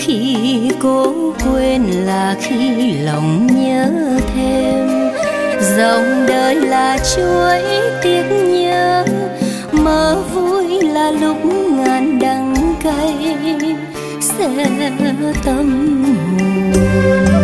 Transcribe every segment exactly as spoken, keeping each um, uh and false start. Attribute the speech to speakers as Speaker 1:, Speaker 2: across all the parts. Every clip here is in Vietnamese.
Speaker 1: khi cố quên là khi lòng nhớ thêm. Dòng đời là chuỗi tiếc nhớ, mơ vui là lúc ngàn đắng cay sẽ tâm hồn.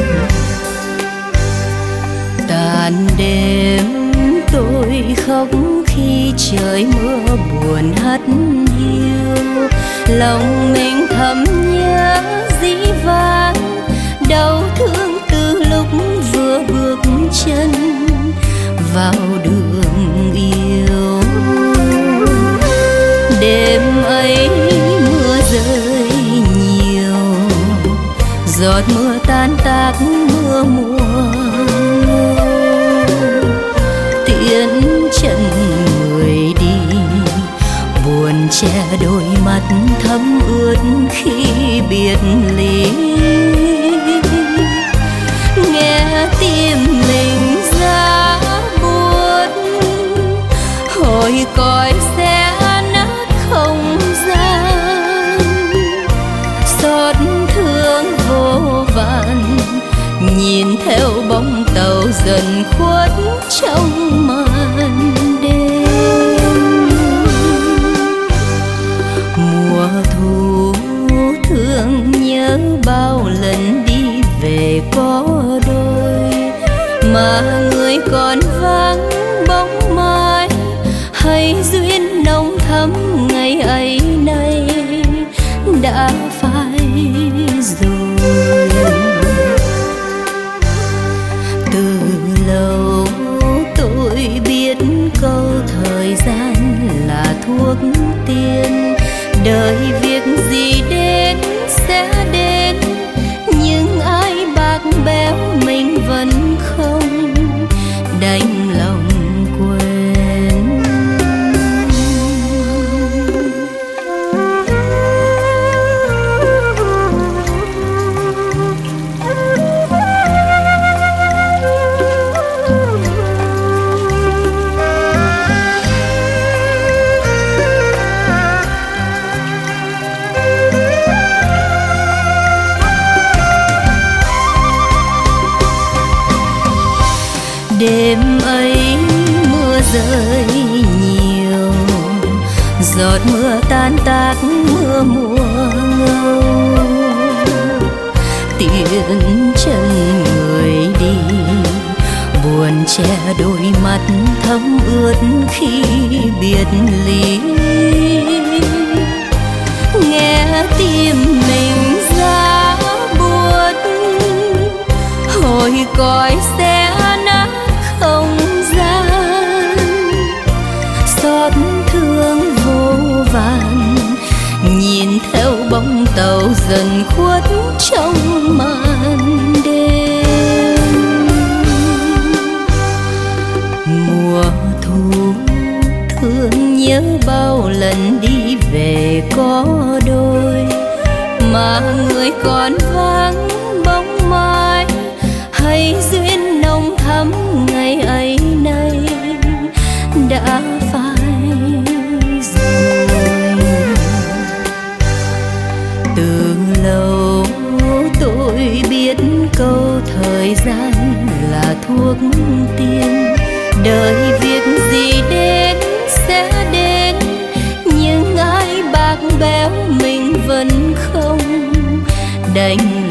Speaker 1: Tàn đêm tôi khóc khi trời mưa buồn hắt hiu, lòng mình thầm nhớ dĩ vãng, đau thương từ lúc vừa bước chân vào đường yêu. Đêm ấy mưa rơi nhiều, giọt mưa tan tác mưa mùa, tiễn chân người đi, buồn che đôi mắt thấm ướt khi biệt ly. Nghe tim mình giá buốt, hồi còi sẽ nát không gian, xót thương vô vàn, nhìn theo bóng tàu dần khuất trong màn đêm. Mùa thu thương nhớ bao lần đi về có đôi, mà người còn vắng bóng mai, hay duyên nồng thắm ngày ấy nay đã phai rồi. Từ lâu tôi biết câu thời gian là thuốc tiên, đời việc gì đến sẽ đến, nhưng ai bạc béo mình vẫn không đành lòng quên. Đêm ấy mưa rơi nhiều, giọt mưa tan tác mưa mùa ngâu, tiễn chân người đi, buồn che đôi mắt thấm ướt khi biệt ly. Nghe tim mình giá buốt, hồi còi sẽ nát không gian, xót thương vô vàn, nhìn theo bóng tàu dần khuất trong màn đêm. Mùa thu thương nhớ bao lần đi về có đôi, mà người còn vắng bóng mai, hay duyên nồng thắm ngày ấy nay đã phai rồi. Từ lâu tôi biết câu thời gian là thuốc tiên, đời việc gì đến sẽ đến, nhưng ai bạc béo mình vẫn không đành